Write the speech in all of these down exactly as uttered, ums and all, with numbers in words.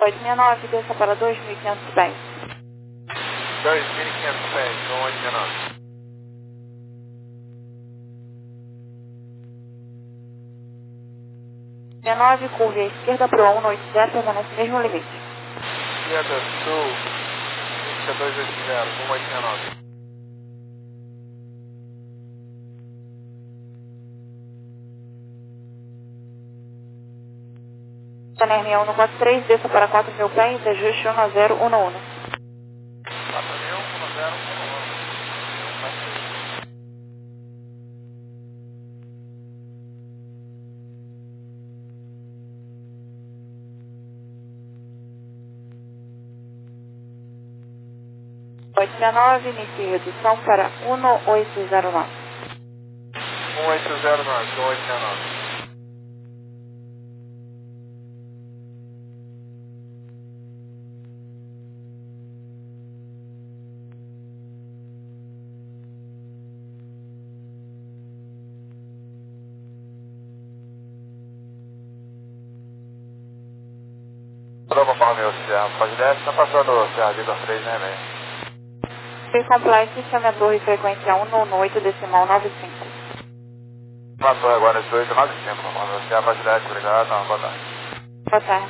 oito seis nove, desça para dois mil e quinhentos pés. dois mil e quinhentos pés, com oito seis nove. sessenta e nove, curva à esquerda para o cento e oitenta, permanece no mesmo limite. Esquerda, sul, vinte e dois oitenta, com oito seis nove. Salerno cento e quarenta e três, desça para quatro mil pés, ajuste um zero um um. quatro mil, um zero um um. oito seis nove, inicie redução para um oito zero nove. um oito zero nove, com oito seis nove. Prova para o meu Serra, pode descer, está passando o Serra Vitor três, né, velho? Complete, chame a torre frequência um um oito, decimal nove cinco. Matou agora dezoito nove cinco, para o meu Serra, pode descer, obrigado, não, boa tarde. Boa tarde.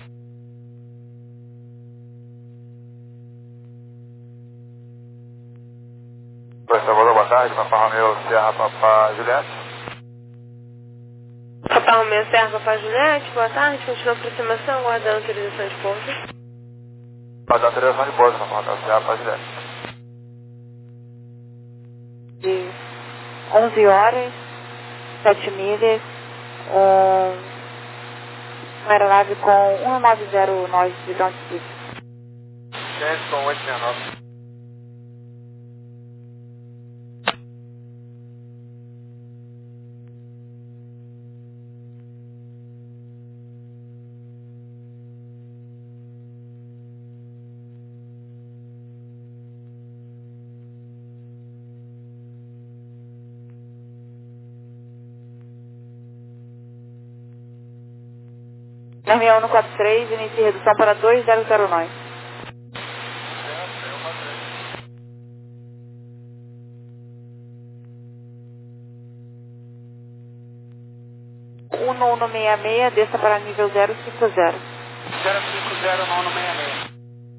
Oi, Salvador, boa tarde, Papai Romeu, Serra, Papá Juliette. Papai Romeu, Serra, Papá Juliette, boa tarde, continua a aproximação, aguardando autorização de pouso. Pode dar autorização de pouso, Papai Romeu, Serra, Papá Juliette. De onze horas, sete milhas, um, uma aeronave com um nove zero nove de altitude. Gente, com oito seis nove. Salerno cento e quarenta e três, inicie redução para dois zero zero nove. um um seis seis, desça para nível zero cinco zero. zero cinco zero nove seis seis.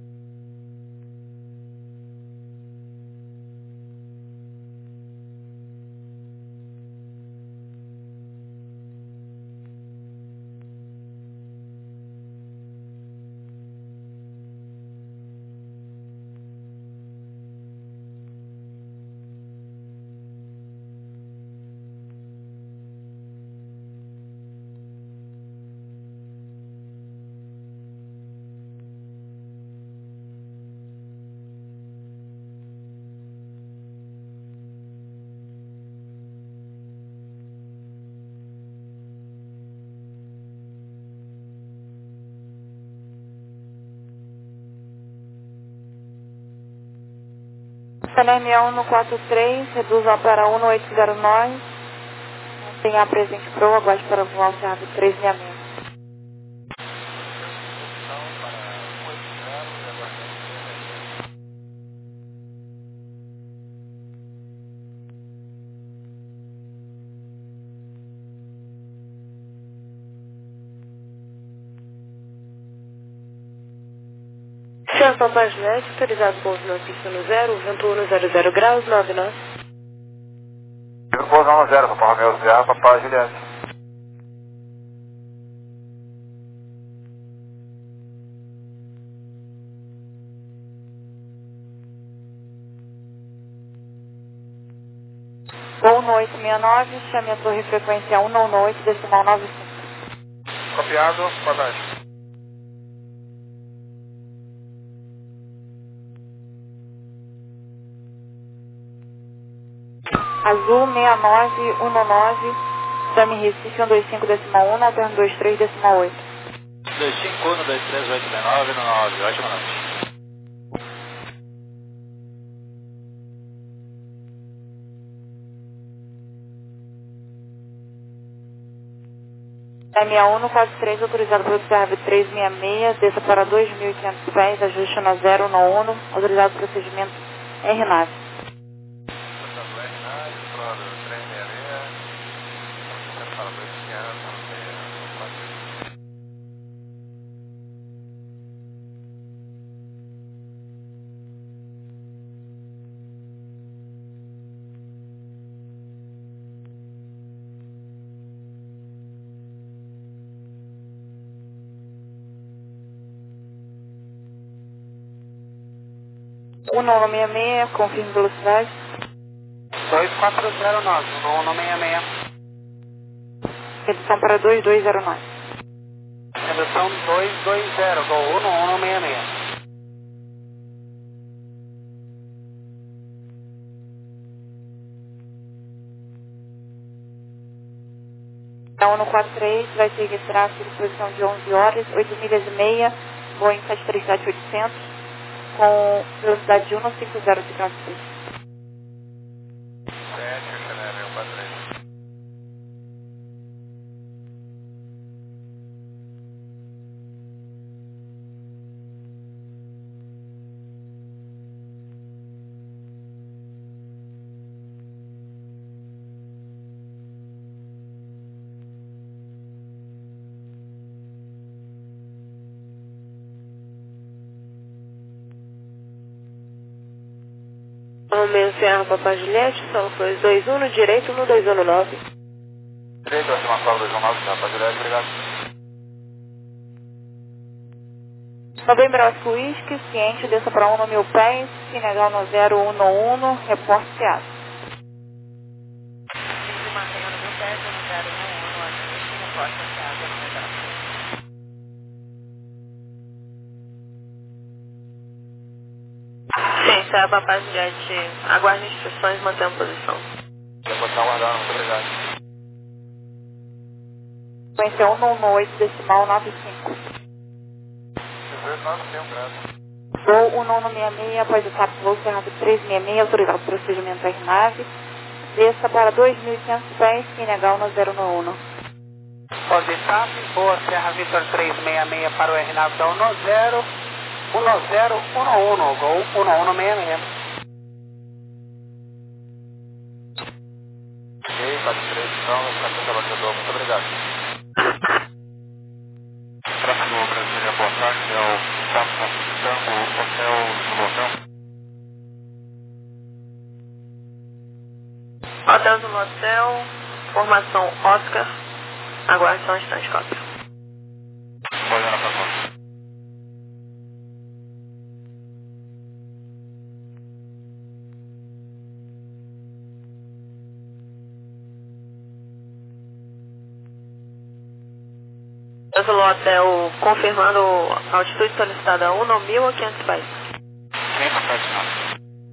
Salerno cento e quarenta e três, reduza para um oito zero nove. Tem a presente pro, aguarde para voar o Serra três seis seis. Serra, Papá Juliette, autorizado pouso na pista no zero, vento um zero zero graus, nove nove. Eu vou usar um zero, Papai Romeu, Serra, Papá Juliette. Voo no oito seis nove, chame a torre frequência um um oito, decimal nove cinco. Copiado, boa tarde. Azul seis nove um nove, chame Recife um dois cinco decimal um, alterno dois três decimal oito. dois cinco um dois três oito nove nove, ótima noite. M sessenta e um quatro três, autorizado pelo C R V trezentos e sessenta e seis, desça para dois mil e quinhentos pés, ajuste na zero um um, autorizado procedimento R nave. Portanto, R nave, para trezentos e sessenta e seis, para dois mil e quinhentos, um nove seis seis, confirme velocidade. dois quatro zero nove, um nove seis seis. Redução para dois dois zero nove. Redução dois dois zero, Gol um nove seis seis. A um quatro três vai seguir tráfego de posição de onze horas, oito milhas e meia, Boeing sete três sete oitocentos, com velocidade de cento e cinquenta de trânsito. sete, Chanel, um quatro três. Romeu Sierra Papai Juliette, São Luís dois um no direito no dois um nove. Direito, acima cobra dois um nove, para direto, obrigado. Novembro Brasco Whisky, ciente, desça para um mil pés, Senegal no zero um um, reporte Seattle. Mantenha no mil pés, no zero um um, ajuste, reporte Seattle, no Brasco. Sim, Sierra Papai Juliette, aguarde instruções, mantenha a posição. Já pode estar aguardando, muito obrigado. Sequência um um oito, decimal nove cinco. dezoito nove cinco, graças. Voo um nove seis seis, após o TAP, voo cerrado trezentos e sessenta e seis, autorizado procedimento R nave, desça para dois mil e quinhentos pés, Senegal no zero um um. Pode estar, boa Serra Vitor trezentos e sessenta e seis para o R nave da um zero, um zero um um, Gol um nove seis seis. Ok, quatro três, então, está batedor, muito obrigado. Tráfego Brasília, boa tarde, é o Papa Tango Hotel no Hotel. Hotel do Motel, formação Oscar, aguarde só um instante, cópia. Pode ir na próxima. Hotel do Hotel, confirmando a altitude solicitada um mil ou quinhentos pés. quinhentos pés, não.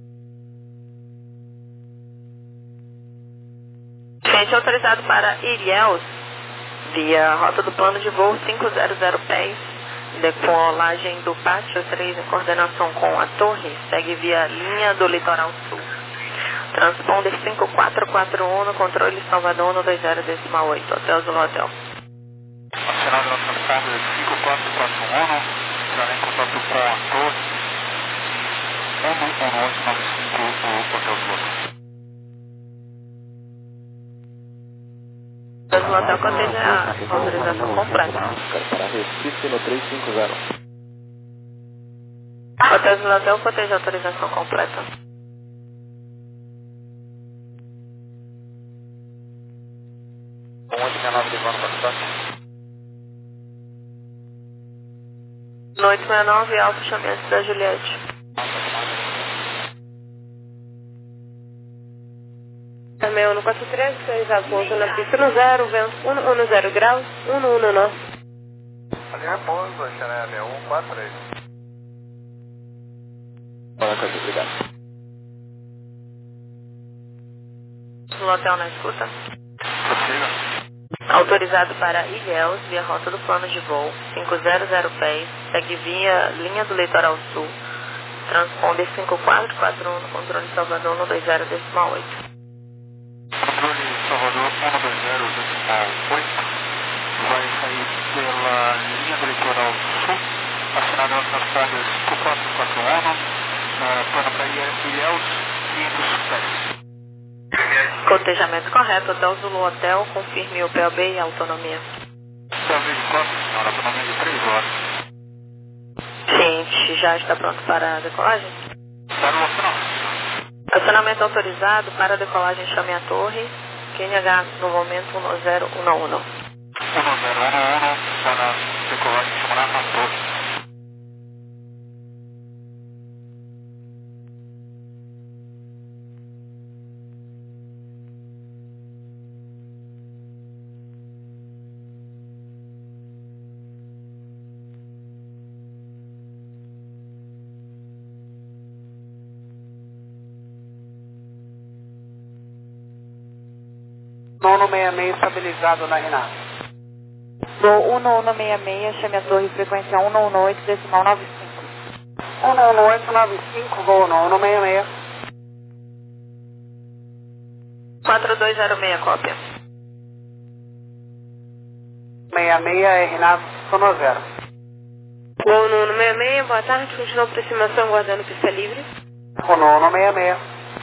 Gente, autorizado para Ilhéus, via rota do plano de voo quinhentos pés, decolagem do Pátio três em coordenação com a torre, segue via linha do litoral sul. Transponder cinco quatro quatro um no controle Salvador no dois zero decimal oito, Hotel do Hotel. Acionado no transponder cinco quatro quatro um, será em contato com a torre um um oito nove cinco, o Hotel do Hotel. O hotel contém a autorização completa. Para Recife no trezentos e cinquenta. Hotel do hotel contém a autorização completa. um oito seis nove, Livano, para estar. No oito seis nove, Alfa Chamento da Juliette. Também no quatro três, autorizado pouso na pista no zero, vento um zero graus, um um nove. Ali é pouso, Chanel, um quatro três. Boa tarde, obrigado. No hotel na escuta. Prossiga. Autorizado para Ilhéus, via rota do plano de voo, quinhentos pés, segue via linha do litoral sul, transponder cinco quatro quatro um no controle Salvador no dois zero decimal oito. Controle Salvador um dois zero decimal oito, vai Cotejamento correto, Hotel Zulu Hotel, confirme o P O B e a autonomia. P O B de quatro, senhora, autonomia de três horas. Ciente, já está pronto para a decolagem? Está no acionamento. Acionamento autorizado para a decolagem, chame a torre. Q N H no momento um zero um um. um zero um um para decolagem, chamará a torre. Nono seis seis estabilizado na Renata. Voo um um seis seis, chame a torre, frequência um um oito, decimal nove cinco. um um oito nove cinco, voo nono seis seis. quatro dois zero seis, cópia. seis seis é Renato Sono Zero. Voo nono seis seis, boa tarde, continua aproximação, guardando pista livre. O nono seis seis.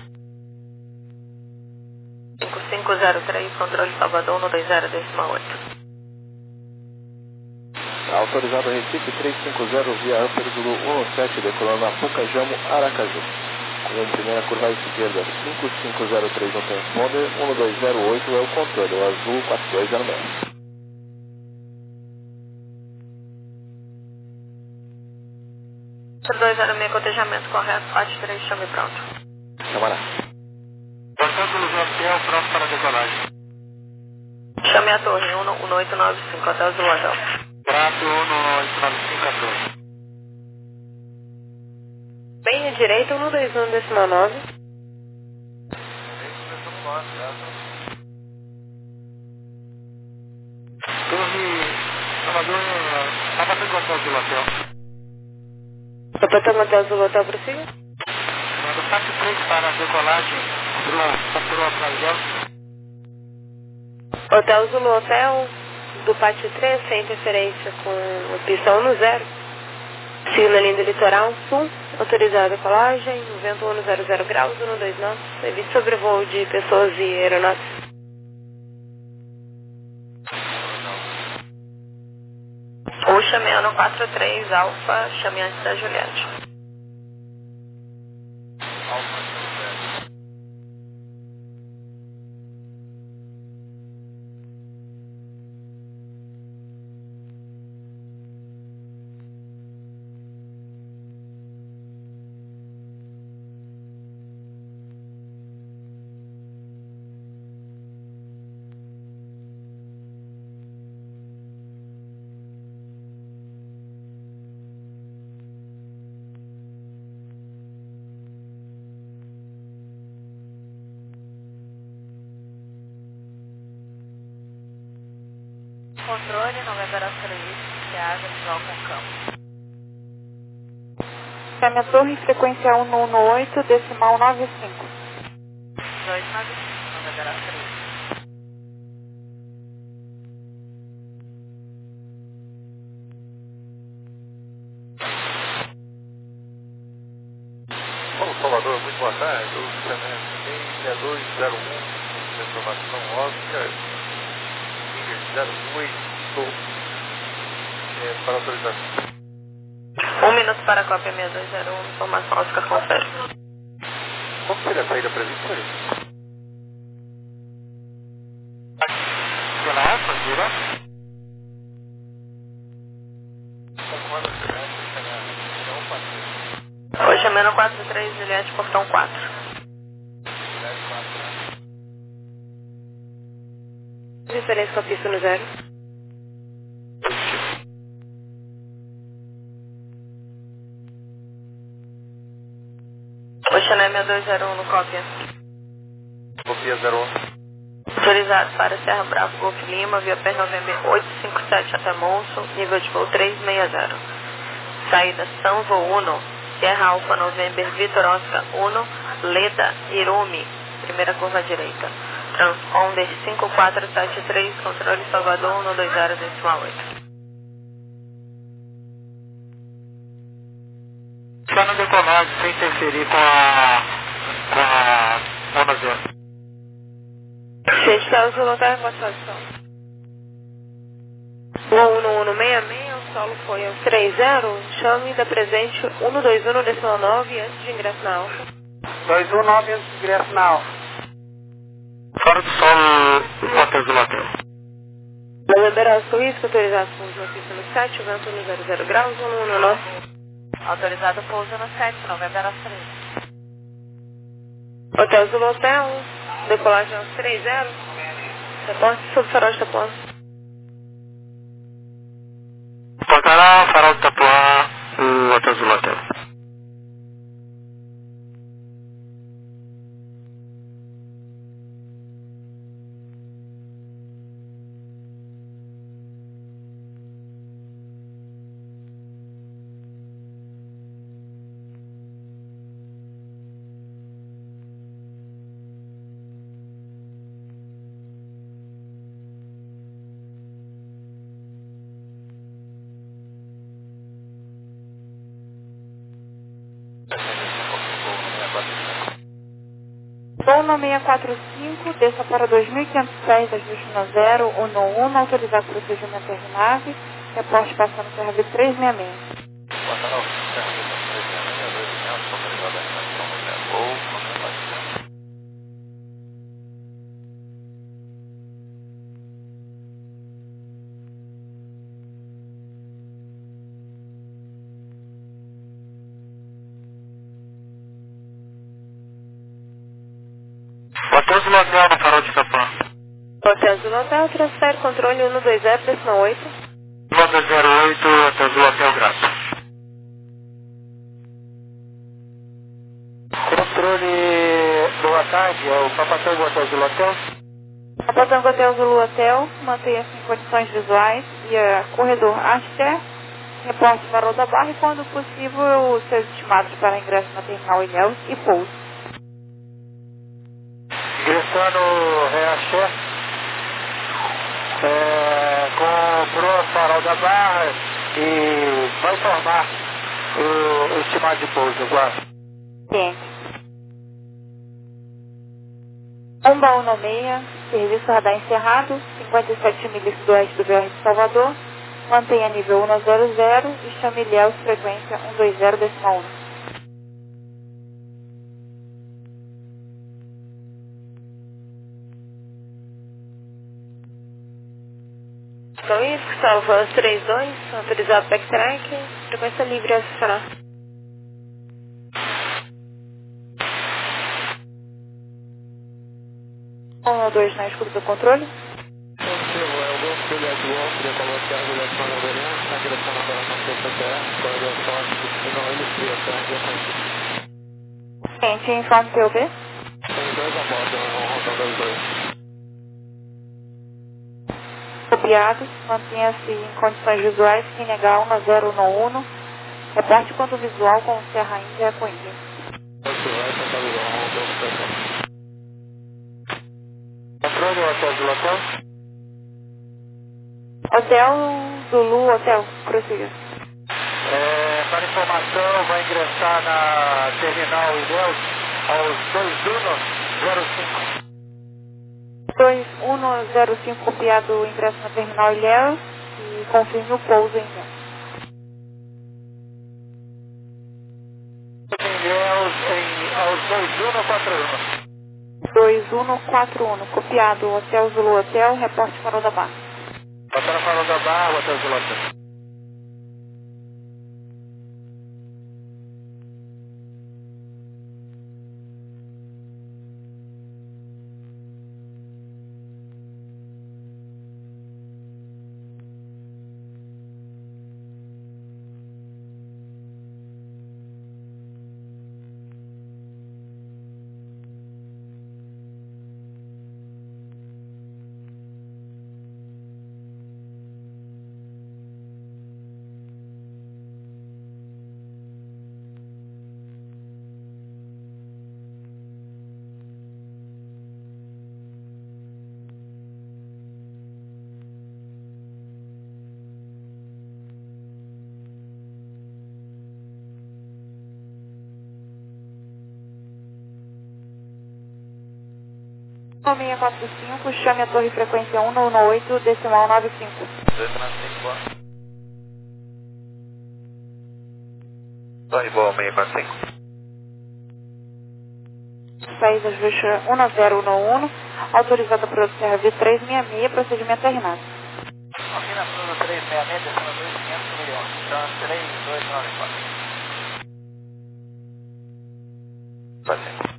cinco cinco zero três, controle Salvador, um dois zero, decimal oito. Autorizado Recife três cinco zero via Upper Zulu um sete, decolando a Pucajamo, Aracaju. Com primeira curva à esquerda, cinco cinco zero três no transponder, um dois zero oito é o controle, o azul quatro dois zero seis. quatro dois zero seis, cotejamento correto, quatro três, chame pronto. Chamará. Portanto, Luzia Hotel, pronto para decolagem. Chame a torre, um um oito nove cinco, Hotel Zulu Hotel. Prato um oito nove cinco a torre. Bem à direita, um dois um, decimal nove. Torre Salvador, estava bem com o Hotel Zulu Hotel. Hotel Hotel Zulu Hotel, prossiga. Chamando quatro três para a decolagem, comprou a Praia. Hotel Zulu Hotel, do pátio três, sem interferência com a pista um zero. Siga na linha do litoral sul, autorizada a decolagem, vento um zero zero graus, um dois nove, evite sobrevoo de pessoas e aeronaves. Ou chamando quatro três Alfa, chame antes da Juliette. Controle, Novembro três, Thiago, visual com campo. Chame a torre, frequência um um oito, decimal nove cinco. dois nove cinco, Novembro três. Bom, Salvador, muito boa tarde. O seis dois zero um, informação óbvia, zero oito, é, para autorização. Um minuto para a cópia seis dois zero um, informação Oscar confere. Como seria a saída prevista por isso? Pela Alfa, direto? Hoje é menos quatro três, Juliette, portão quatro. Diferença com a pista no zero. Oxané seis dois zero um no cópia. Copia zero um. Autorizado para Serra Bravo, Golf Lima, via P November oito cinco sete até Monson, nível de voo três seis zero. Saída São Voo um, Serra Alfa November, Vitor Oscar um, Leda, Irumi, primeira curva à direita. Transponder cinco quatro sete três, controle Salvador um dois zero, decimal oito. Só no decolagem, sem interferir com a... com a... Onda zero. Quente Céu Zulu Hotel, reportação. um um um seis seis, o solo foi aos trinta, chame da presente um dois um decimal nove antes de ingresso na alfa. dois um nove antes de ingresso na alfa. Fora do solo, Hotel Zulu Hotel. November Oscar Whisky, autorizado pouso no pista no sete, vento no zero zero graus, um um um nove. Autorizado pouso no sete, November Oscar Whisky. Hotel Zulu Hotel, decolagem aos trinta, reporte sobre farol de Itapuã. Portará, farol de Itapuã, o Hotel Zulu Hotel. Voo no seiscentos e quarenta e cinco, desça para dois mil quinhentos pés, ajuste no zero um um, autorizado procedimento da aeronave, reporte passando Serra V trezentos e sessenta e seis. Portará o Serra V trezentos e sessenta e seis, autorizado a reação no zero ou no baixo. Hotel Zulu Hotel no farol de Itapuã. Hotel Zulu Hotel, transfere controle um dois zero decimal oito. Nota zero oito, Hotel Zulu Hotel, graças. Controle, boa tarde, é o Papatango Hotel Zulu Hotel. Papatango Hotel Zulu Hotel, mantenha-se em condições visuais via corredor Axé, reporte farol da barra e, quando possível, os seus estimados para ingresso na terminal Ilhéus e pouso. Ingressando Reaché, é, comprou o farol da barra e vai formar o, o estimado de pouso, guarda. Ciente. Um baú no meia, serviço radar encerrado, cinquenta e sete milhas sudoeste do V R de Salvador, mantenha nível um zero zero e chame Ilhéus, frequência um dois zero decimal um. Então isso, salva trinta e dois, autorizado backtrack, frequência livre a acionar. um dois na escuta do controle. Positivo, é o Golfo Juliette Wolf, decolou Serra Juliette Manobrante, na direção da operação P C T R, corredor forte, destino Ilustria, Serra de Atlântico. Ciente, informe P U B. Tem dois a bordo, um rotador dos dois. Copiado, mantenha-se em condições visuais, sem negar um zero um um, reporte quando visual com Serra Índia com Índia. Positivo, vai tentar ligar, um Golfo Juliette. Controle Hotel Zulu Hotel. Hotel Zulu Hotel, prossiga. É, para informação, vai ingressar na terminal Ilhéus aos dois um zero cinco. dois um zero cinco, copiado, ingresso na terminal Ilhéus e confirme o pouso em Ilhéus. Ilhéus em, aos dois um quatro um. dois um quatro um, copiado, Hotel Zulu Hotel, reporte farol da barra. Passando farol da barra, Hotel Zulu Hotel. seis quatro cinco, chame a torre frequência um um oito, decimal nove cinco. Torre boa, seis quatro cinco. Saída Juxa um zero um um, autorizada por Serra V três seis seis, procedimento terminado. Aqui na Fruta três seis seis, descendo dois quinhentos milhões. Então, três dois nove quatro. Pode ser.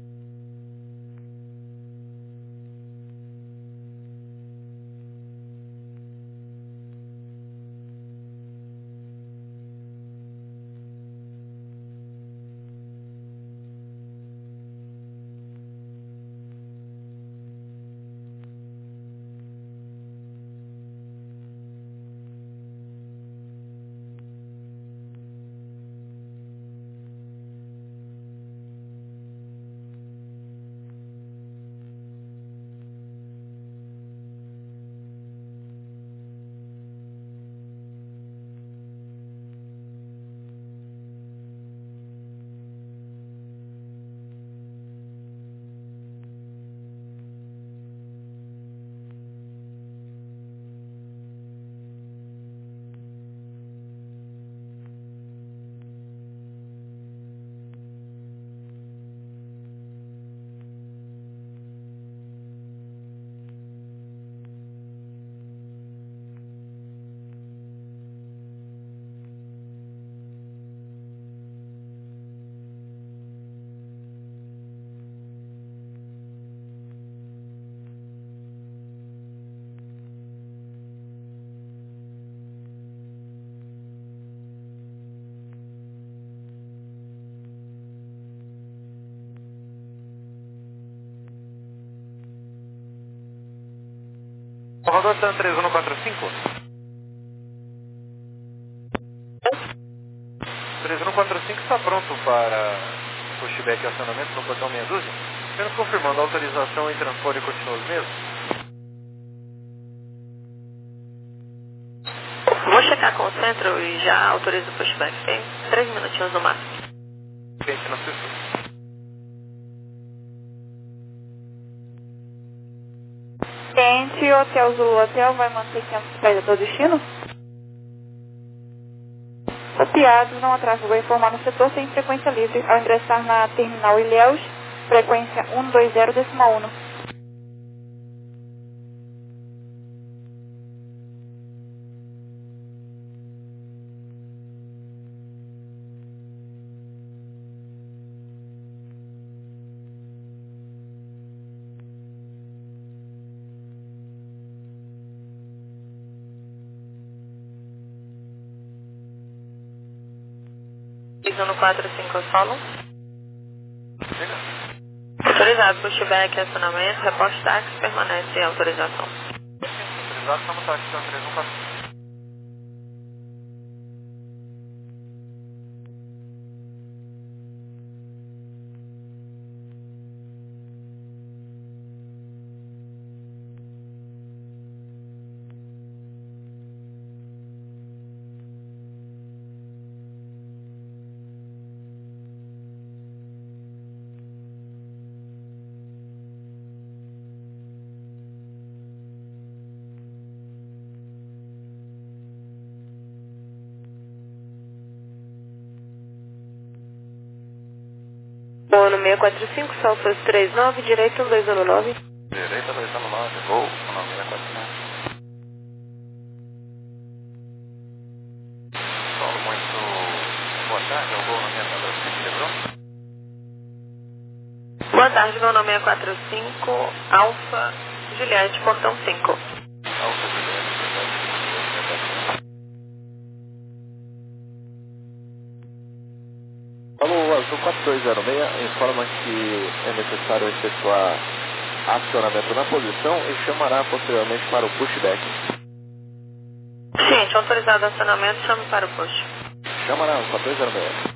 Salvador Tan três um quatro cinco. três um quatro cinco está pronto para pushback e acionamento no portão meia dúzia. Apenas confirmando, a autorização em transporte continua os mesmos. Vou checar com o centro e já autorizo o pushback. Tem três minutinhos no máximo. Gente, não se assuste. Cliente, Hotel Zulu Hotel, vai manter quinhentos pés até o destino? Copiado, não atraso, vou informar no setor sem frequência livre. Ao ingressar na terminal Ilhéus, frequência um dois zero, decimal um. três um quatro cinco solo. Autorizado, pushback, acionamento, reporte táxi, permanece em autorização. Autorizado, estamos táxi três um quatro cinco. Ano seis quatro cinco, Salfas três nove, direito dois um nove. Direita dois um nove, voo, seis quatro cinco. Solo muito boa tarde, eu vou na minha câmera de quebrou. Boa tarde, meu nome é seis quatro cinco, Alfa Juliette, portão cinco. Alfa Juliette, Alô, Azul quatro dois zero seis informa que é necessário efetuar acionamento na posição e chamará posteriormente para o pushback. Gente, autorizado acionamento, chame para o push. Chamará quatro dois zero seis.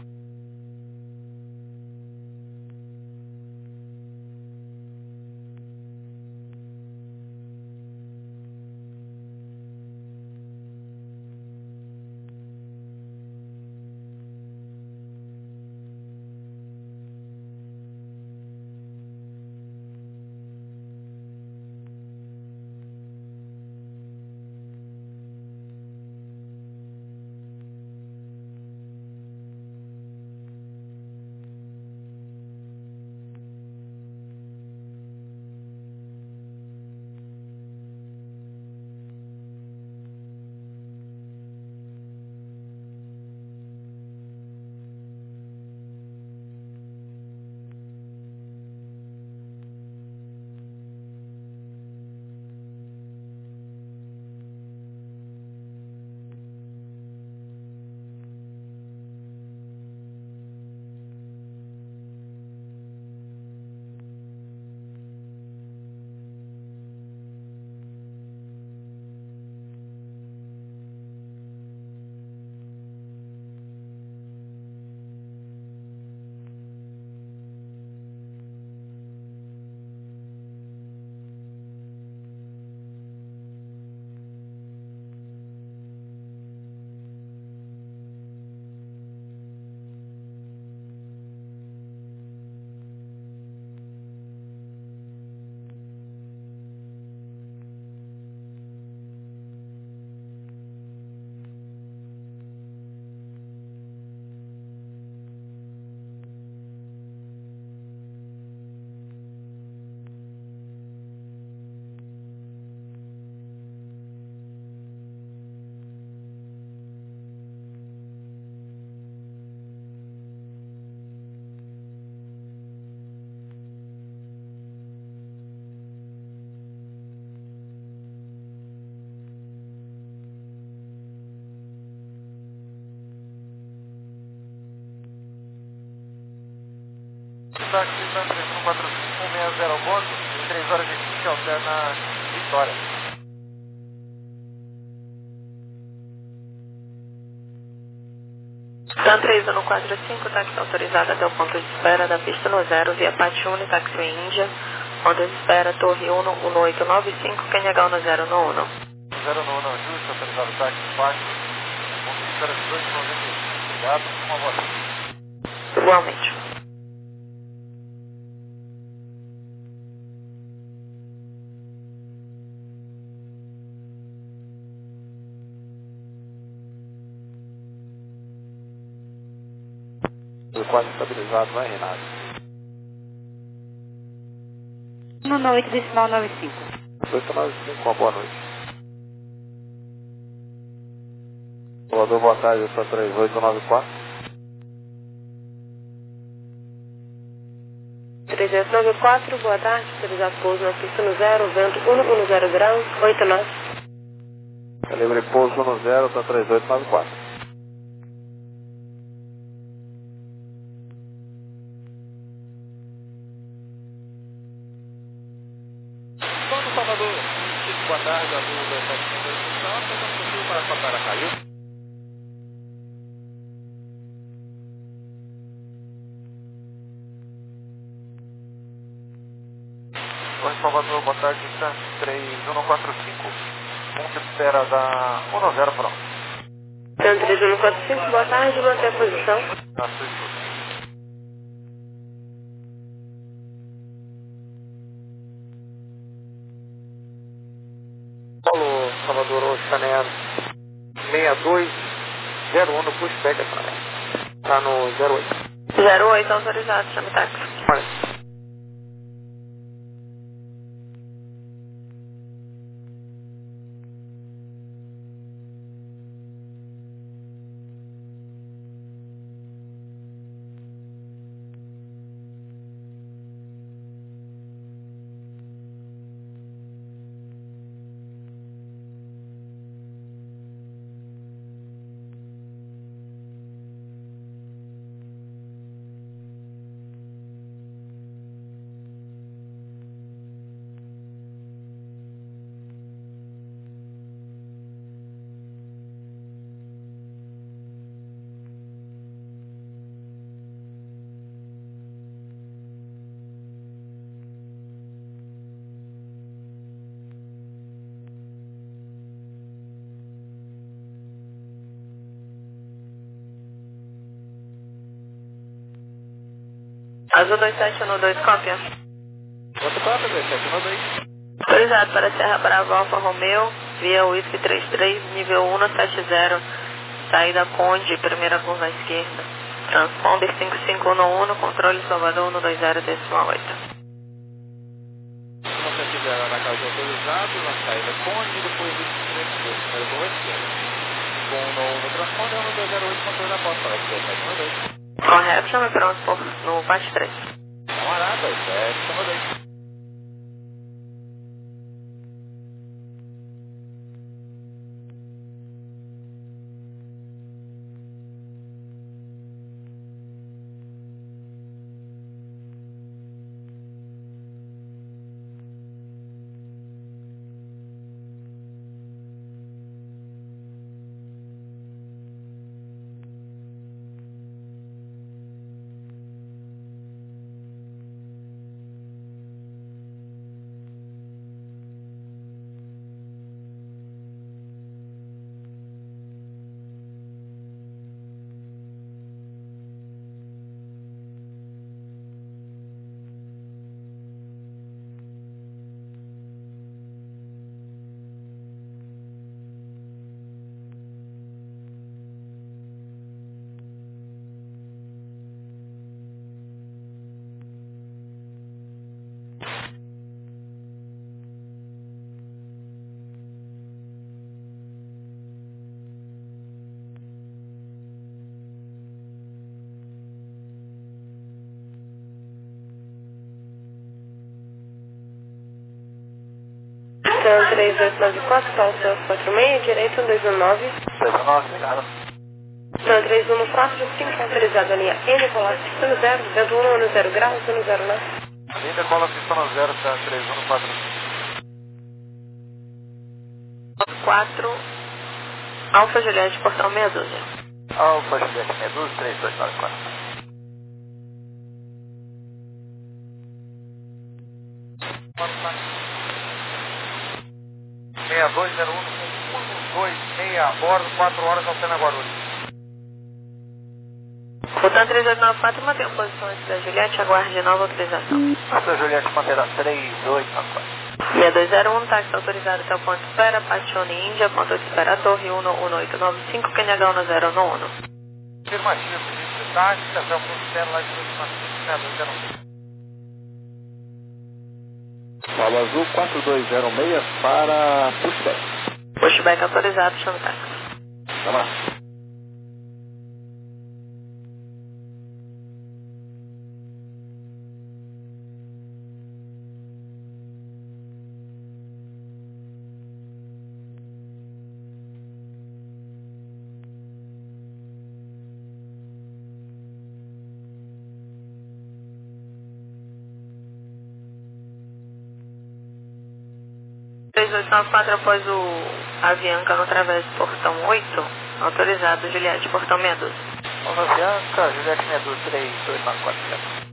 táxi San três um quatro cinco um seis zero Bondo, em três horas e vinte, alterna Vitória. San três um quatro cinco, táxi autorizado até o ponto de espera da pista no zero, via Patiune, táxi Índia, ponto de espera Torre um um oito nove cinco, Canhagão no zero no um. zero no um, ajuste, autorizado táxi quatro, ponto de espera dezoito noventa e cinco. Obrigado, uma boa noite. Igualmente. Quase estabilizado, vai, Renato? um oito decimal nove cinco. oito nove cinco, uma boa noite. Voador, boa tarde, eu sou três oito nove quatro. três oito nove quatro, boa tarde, autorizado pouso na pista no zero, vento um um zero graus, oito nove. Calibre pouso no zero, tá três oito nove quatro. Salvador, boa tarde, azul da estação da estação, fazendo possível para passar a Caiu. Oi, Salvador, boa tarde, San três um quatro cinco, ponto de espera da um zero pronto. San três um quatro cinco, boa tarde, manter a posição. Na sua escuta. Paulo, Salvador, Oceaneano, seis dois zero um no pushback, tá no zero oito. zero oito autorizado, chame táxi. Olha. Azul dois sete um dois, cópia. Quanto cópia, dois sete um dois? Autorizado para Serra Bravo Alfa Romeo, via Whisky trinta e três, nível um sete zero, saída Conde, primeira curva à esquerda. Transponder cinco cinco um um, controle Salvador um dois zero decimal oito. Se você tiver na casa autorizado, na saída Conde, depois Whisky trinta e três, primeira curva à esquerda. Com um no transponder, um dois zero oito, controle da porta, vai dois sete um dois. Correto, chama pronto por, no P A T três. Camarada, dois sete um dois. três dois nove quatro, quatro seis, direito, um dois um nove. dois um nove, obrigado. Não, três um quatro cinco, autorizado a linha N, colar pistão zero, vento um no zero graus, um zero lá. Linda cola pistão zero, tá três um quatro quatro, Alfa Juliette, portão meia dúzia. Alfa Juliette, meia dúzia, três dois nove quatro. seis dois zero um, um dois seis a bordo, quatro horas, Alpena Guarulhos. Rotan três dois nove quatro, mantém a posição antes da Juliette, aguarde nova autorização. Alfa Juliette, manterá três dois nove quatro. seis dois zero um, táxi autorizado até o ponto de espera, Pacione Índia, ponto de espera, Torre um um oito nove cinco, Q N H um zero um um. Afirmativo, ministro de táxi, até o ponto de espera, lá de seis dois zero um. Paulo Azul quatro dois zero seis para pushback. Pushback autorizado, chama o táxi. Vamos lá. três dois nove quatro após o Avianca no Travesso portão oito, autorizado, Juliette, portão meia dúzia. Alfa Avianca, Juliette meia dúzia, três dois nove quatro.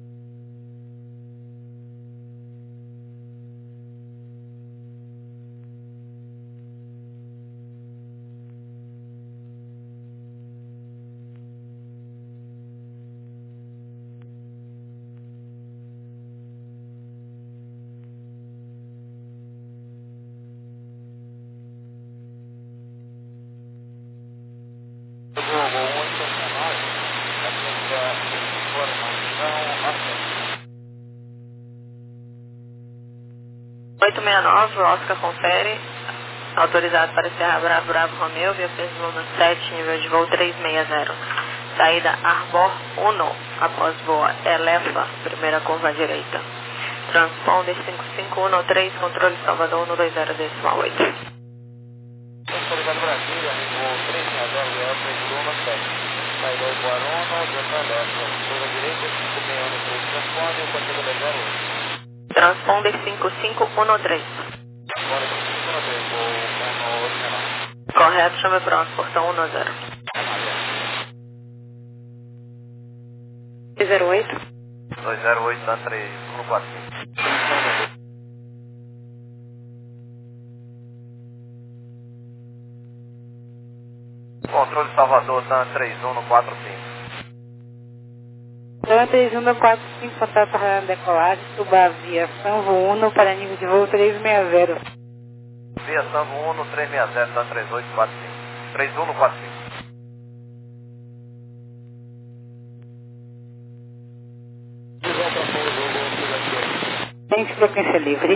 oito seis nove, Oscar confere, autorizado para Serra Bravo, Bravo Romeo, via peso Luna sete, nível de voo trezentos e sessenta. Saída Arbor um, após voa Elefa, primeira curva à direita. Transponder cinco cinco um três, controle Salvador um dois zero decimal oito. Autorizado Brasília, voo trezentos e sessenta, via peso Luna sete. Saída Guarona, direção Elefa, curva à direita, cinco seis um três, transponder, controle zero oito. Transponder cinco cinco um três. Correto, chame próximo, portão um zero. zero oito. dois zero oito, dá três um quatro cinco. Controle Salvador, dá três um quatro cinco. Dan três um quatro cinco, contato para decolagem, suba a aviação voo um para nível de voo trezentos e sessenta. Aviação voo um trezentos e sessenta, dá três oito quatro cinco. três um quatro cinco. Tem frequência livre.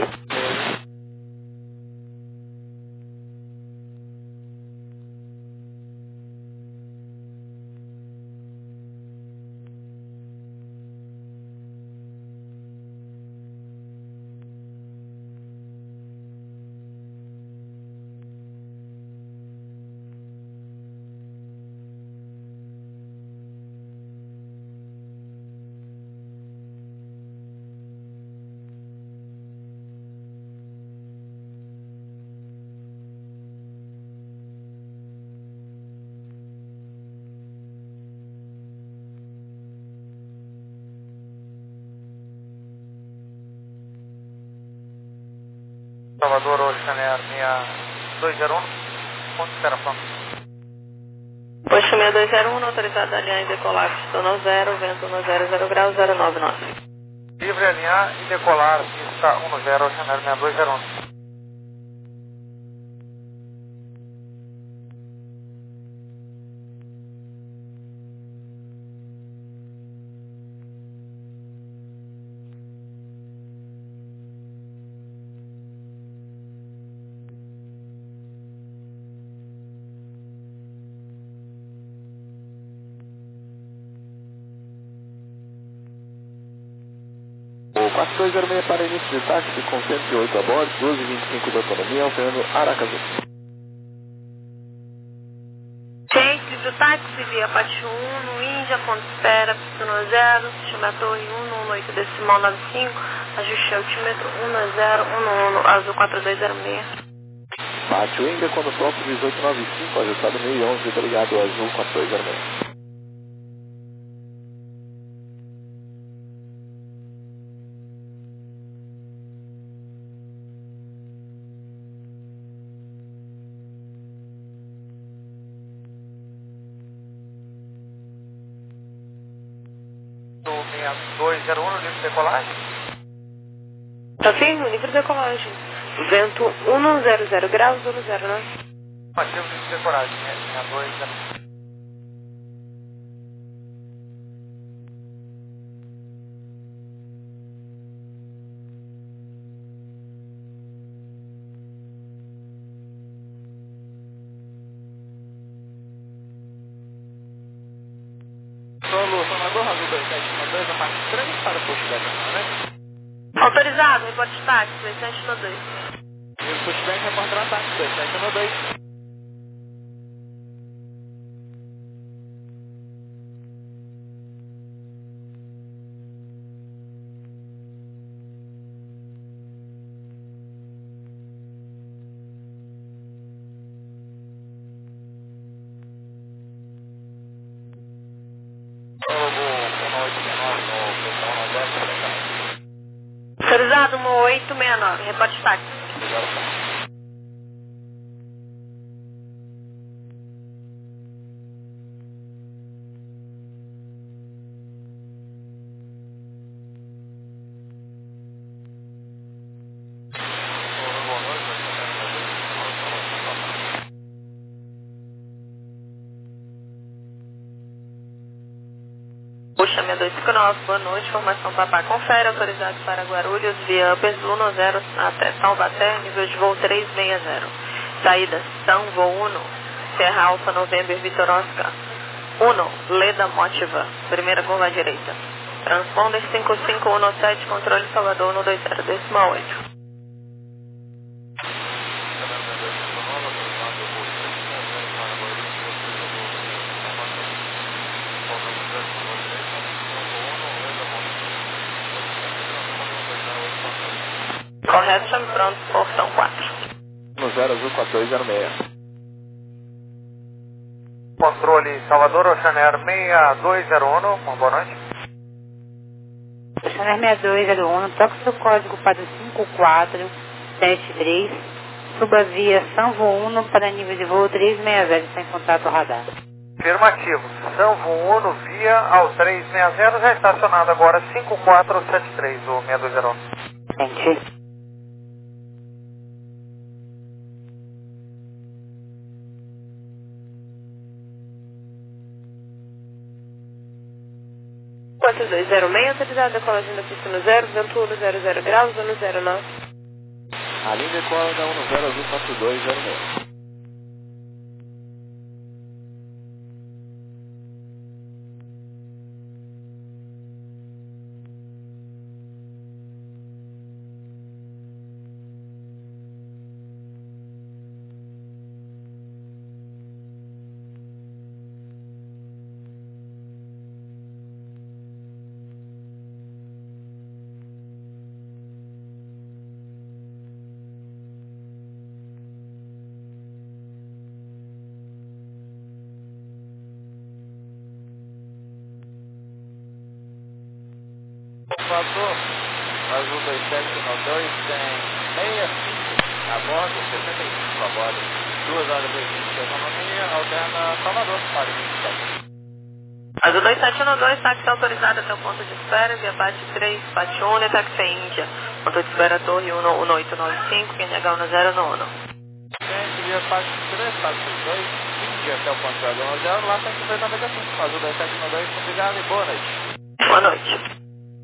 Salvador, hoje, Canear, minha dois zero um, ponto de espera, pronto. Posto seis dois zero um, autorizado a alinhar e decolar, pistão no zero, vento no zero zero graus, zero nove nove. Livre alinhar e decolar, pista um zero, Canear, minha dois zero um. quatro dois zero seis para início de táxi com cento e oito a bordo, doze e vinte e cinco de autonomia, operando Aracaju. Ciente do táxi via Pátio um, no Índia, ponto de espera, pista zero, chama a torre um um oito decimal nove cinco, ajuste altímetro um zero um um, azul quatro dois zero seis. Pátio Índia, quando próprio dezoito nove cinco, ajustado mil e onze, obrigado, azul quatro dois zero seis. dois zero um, livre de decolagem? Tá firme, livre de decolagem. Vento cento graus, zero zero, né? Ativo livre de decolagem, né? dois zero um. Solo Sonador, azul dois sete um dois, a parte três para o pushback, né? Autorizado, reporte de táxi, dois sete um dois. E o pushback é contra-ataque, dois sete um dois. Autorizado, um oito seis nove, reporte de táxi. Puxa seis dois cinco nove, boa noite, formação Papá Confere, autorizado para Guarulhos, via Uppers Luno zero até Taubaté, nível de voo trezentos e sessenta. Saída São Voo um, Serra Alfa November Vitor Oscar um, Leda Motiva, primeira curva à direita. Transponder cinco cinco um sete, controle Salvador um dois zero decimal oito. Correto, chame pronto, portão quatro. No zero, azul quatro dois zero seis. Controle Salvador, Oceanair seis dois zero um, uma boa noite. Oceanair seis dois zero um, toque seu código para o cinco quatro sete três, suba via São Voo um para nível de voo trezentos e sessenta, está em contato radar. Afirmativo, São Voo um via ao trezentos e sessenta, já estacionado agora cinco quatro sete três, o seis dois zero um. Gente. quatro dois zero seis, autorizado a decolagem da pista no zero, vento um zero zero graus, zero zero nove. A linha decola da um no zero, azul quatro dois zero seis. Salvador, azul dois sete um dois, tem sessenta e cinco a bordo, sessenta e cinco a bordo, duas horas e vinte de autonomia, alterna Salvador, para vinte e sete. Azul dois sete um dois, táxi autorizado até o ponto de espera, via Pátio três, Pátio um, táxi Índia. Ponto de espera Torre um oito nove cinco, Q N H um zero um um. Gente, via Pátio três, Pátio dois, Índia até o ponto de um zero, lá tem que ver navegação. Azul dois sete um dois, obrigado e boa noite. Boa noite.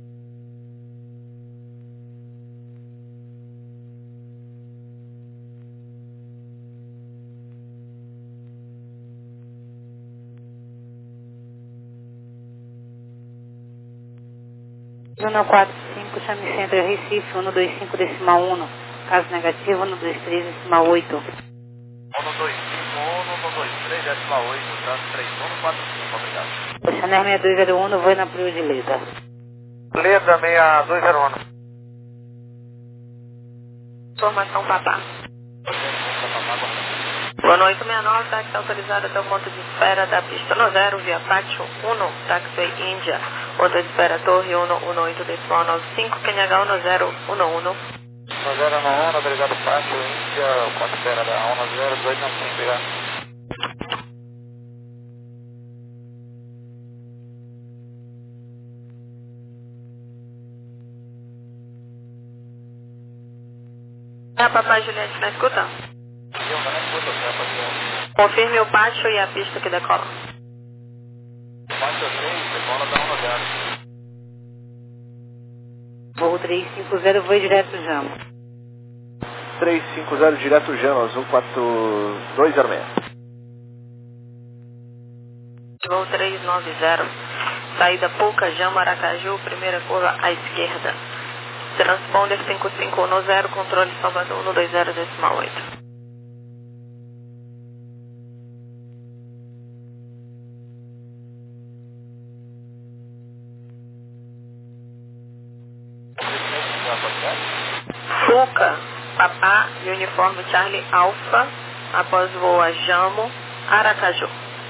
Zona quatro cinco, chame centro Recife, um dois cinco decimal um, caso negativo, um dois três decimal oito. um dois cinco um dois três, decimal oito, traço três um quatro cinco, obrigado. Chanel seis dois zero um, vou na Prio de Leda. Leda seis dois zero um. Informação papá. Boa noite, sessenta e nove, táxi autorizado até o ponto de espera da pista no zero, via Pátio um, Taxiway Índia, ponto de espera Torre um um oito, decimal nove cinco, Q N H um zero um um. um zero um um, obrigado, Pátio Índia, o ponto de espera da um zero dois um cinco, obrigado. É a papai Juliette na escuta? Eu não escuto, rapaziada. Confirme o pátio e a pista que decola. Pátio três, decola da um zero. Voo três cinco zero, vou direto Jamo. três cinco zero, direto Jamo, azul quatro dois zero seis. Voo três nove zero, saída Pouca Jamo, Aracaju, primeira curva à esquerda. Transponder cinco cinco um zero, controle Salvador um dois zero, decimal oito. Fuca, Papá e uniforme Charlie Alpha, após voo a Jamo, Aracaju.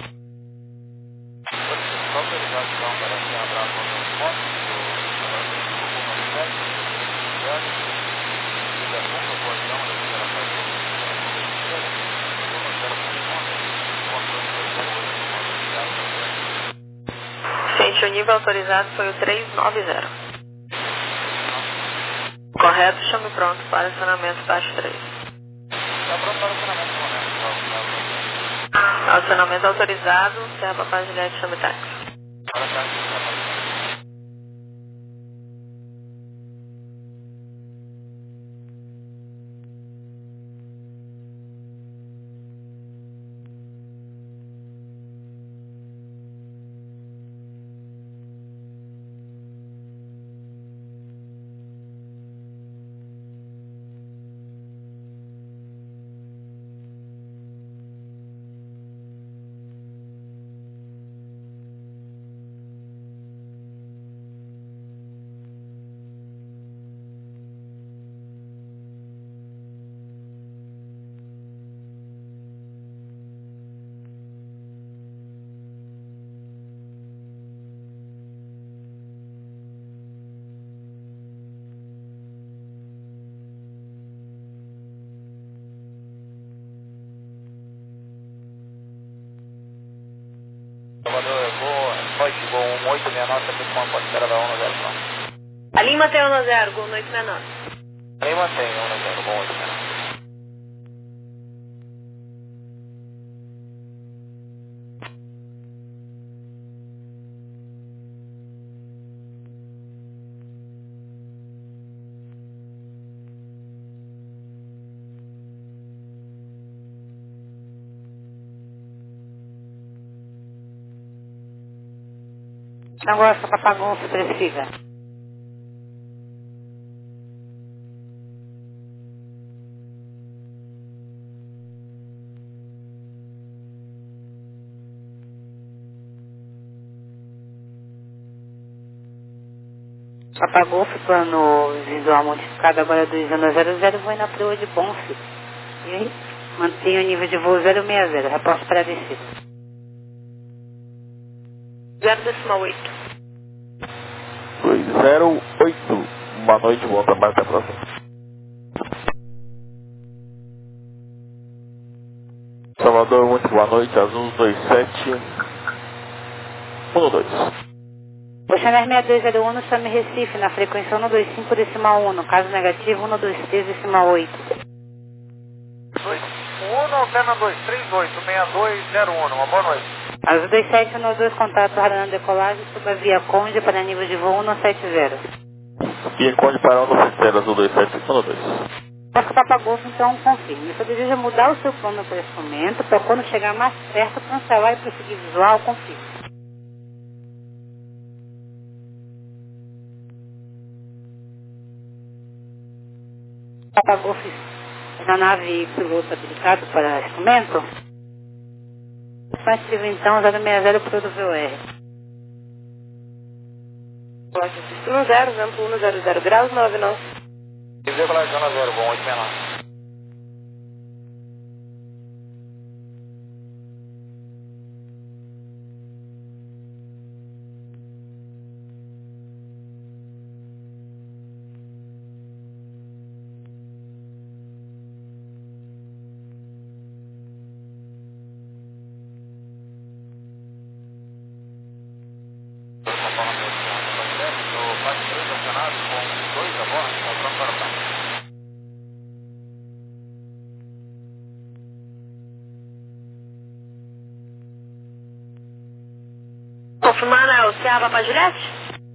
Autorização para se abrar com o ponto. Gente, o nível autorizado foi o três nove zero. Correto, chame pronto para acionamento taxa três. Está pronto para o acionamento no momento. Acionamento autorizado, Serra Papai Juliette, chame táxi. Para táxi. Salvador, eu vou, noite, vou um oito seis nove, aqui com uma pode espera da um zero não. A Lima tem um zero, Gol noite menor. Aí mantém um zero, bom oito seis nove. Não gosta para pagar se precisa. Papagolf, plano visual modificado, agora dois zero zero zero, vou na proa de Bonfe. E mantenha o nível de voo zero seis zero, reporte para a descida. zero decimal oito. dois zero oito, boa noite, volta mais até a próxima. Salvador, muito boa noite, azul dois sete um dois. Oceanar seis dois zero um, chame Recife, na frequência um dois cinco decimal um, caso negativo um dois três decimal oito. um, Cena dois três oito, seis dois zero um, uma boa noite. Azul dois sete um dois, contato Rarana Decolagem, sob a via Conde para nível de voo um sete zero. Via Conde para um sete zero, azul dois sete um dois. Posso Papagolfo, então confirme. Você deseja mudar o seu plano para esse momento, para quando chegar mais perto, cancelar e prosseguir visual, confirme. Papagolfo, na nave piloto habilitado para esse momento? afirmativo então, zero seis zero para o V O R. um zero, vento um zero zero graus, nove nove. Dizer para a zona zero, bom, oito menor. Confirmando, é o C A para Juliette?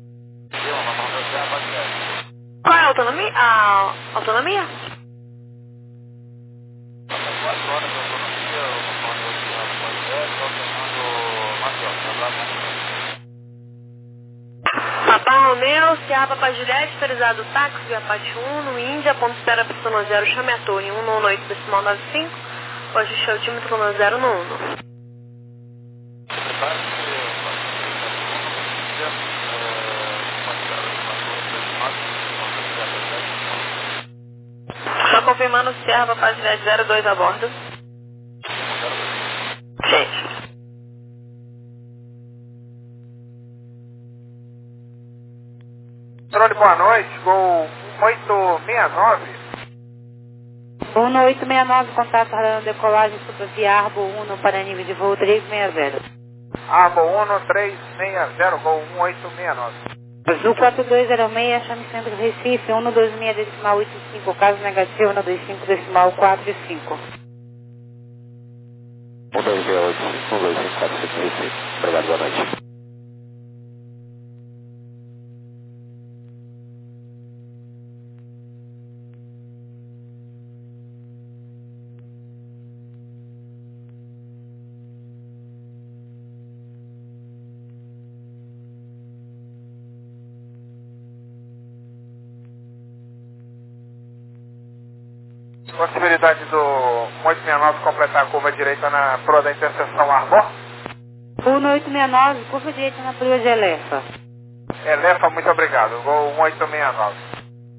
Qual é a autonomia? A autonomia? Papai Romeu, C A para Juliette, autorizado táxi, via parte um, no Índia, ponto espera pistão zero, chame a torre um nove oito decimal nove cinco, ajuste altímetro no zero no um. Só confirmando Sierra Papai Juliette zero dois a bordo. Gente. Controle, boa noite, Gol oito seis nove. um oito seis nove, contato radar decolagem sobre via Arbo um para nível de voo três seis zero. Arbo um três seis zero, Gol um oito seis nove. Azul quatro dois zero seis, chame centro Recife, um dois seis decimal oito cinco, caso negativo, um dois cinco decimal quatro cinco. um dois zero oito cinco, um dois cinco quatro cinco Recife. Obrigado, boa noite. Possibilidade do oito seis nove completar a curva direita na proa da interseção Arbor? um oito seis nove, curva direita na proa de Elefa. Elefa, muito obrigado. Gol um oito seis nove.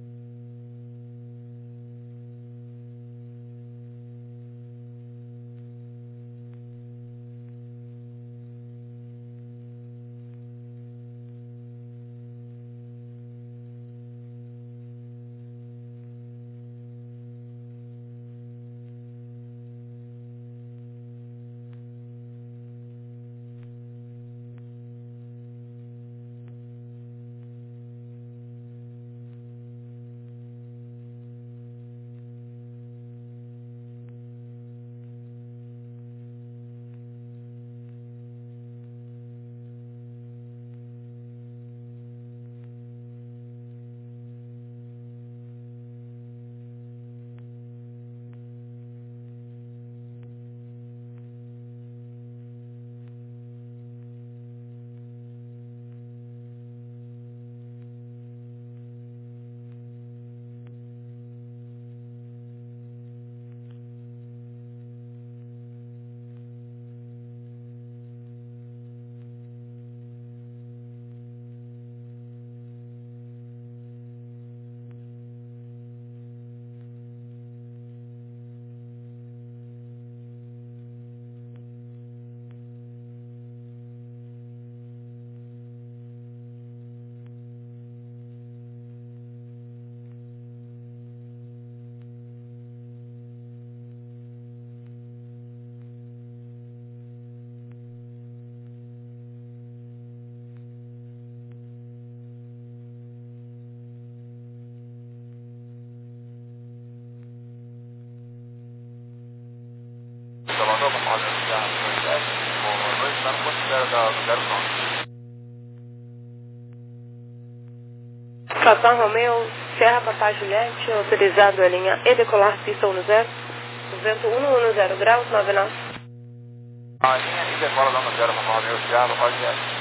Papai Romeu, Sierra Papai Juliette, autorizado a linha E decolar pista um zero, vento um zero graus, nove nove. A linha E decola dando zero, Papai Romeu, Sierra Papai Juliette.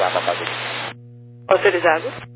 Papa Julieta. Autorizado.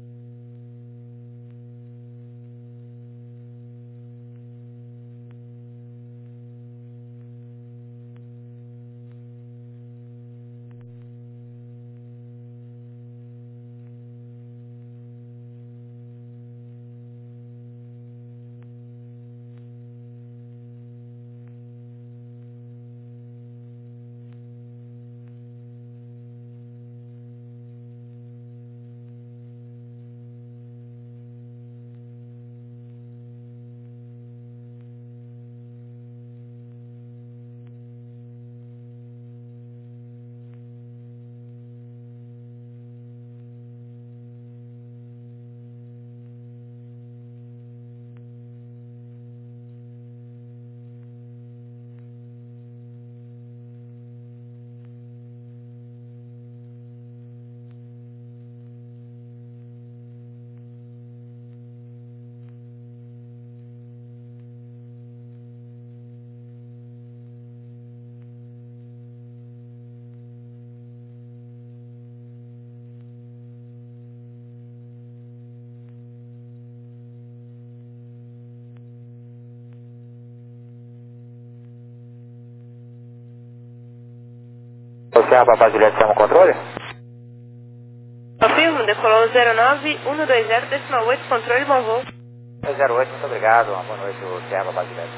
Você é a Papa Julieta, chama o controle? Confirmo, decolou zero nove um dois zero, decimal oito, controle, bom voo. zero oito, muito obrigado. Uma boa noite, você é a Papa Julieta.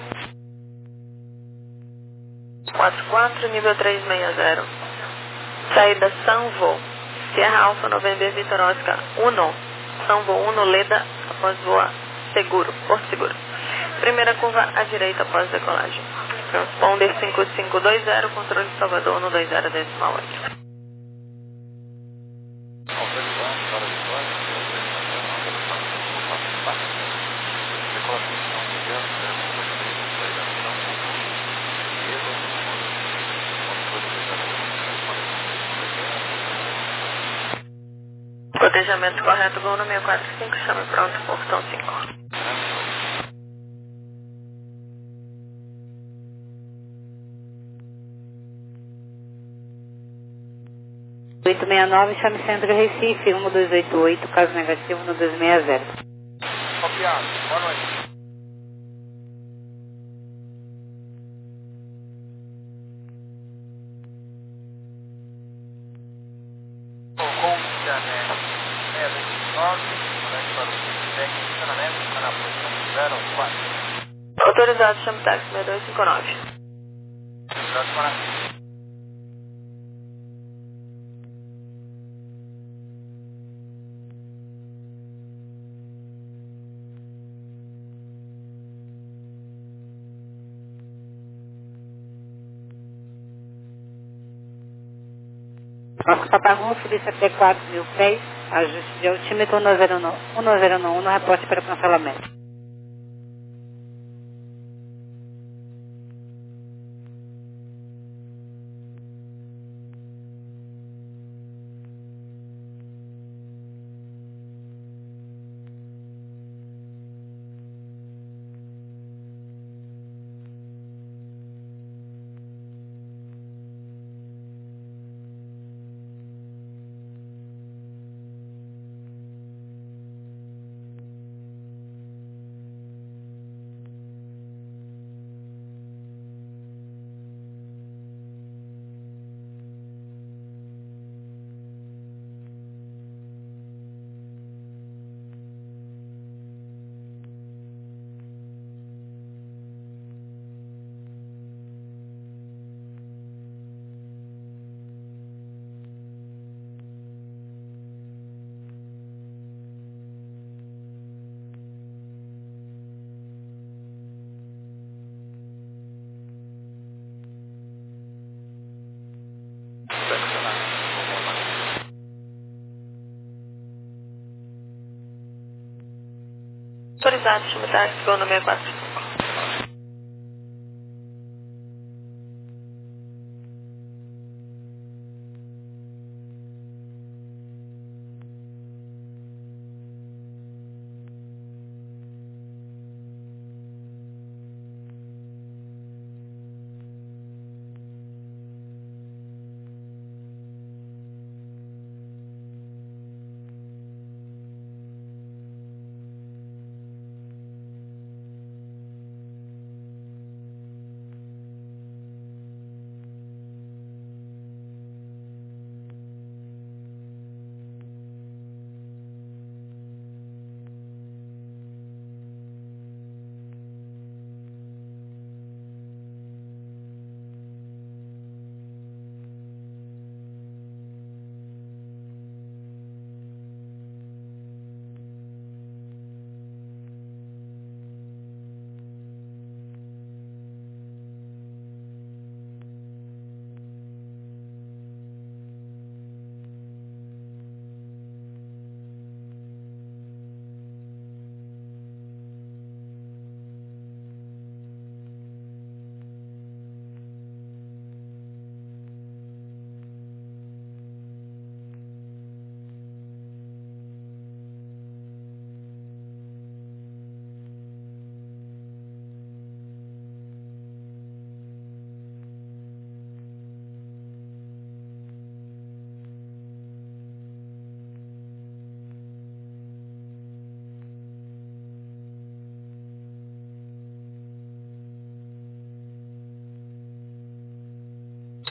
quatro quatro, nível trezentos e sessenta. Saída São Vô. Sierra Alfa November Vitor Oscar um. São Vô um, Leda, após voar seguro, Porto Seguro. Primeira curva à direita após decolagem. Transponder cinco cinco dois zero, controle Salvador um dois zero, decimal oito. Cotejamento correto, voo no seis quatro cinco, chame pronto, portão cinco. oito seis nove, chame Centro Recife, um dois oito oito, caso negativo, um dois seis zero. Copiado, boa noite. Com Jané seis dois nove, conecte para o técnico de estacionamento, está na posição zero quatro. Autorizado, chame táxi seis dois cinco nove. Próxima na Nosso Paparrum, subisse até quatro mil pés, ajuste de altímetro um zero nove um zero um, no reporte para cancelamento. Autorizado, chame táxi, voo no seis quatro cinco.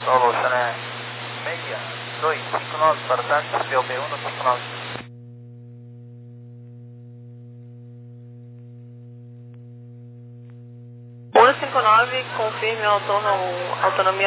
Solo Channel seis dois cinco nove para táxi, V O B um cinco nove. um cinco nove, confirme a autonomia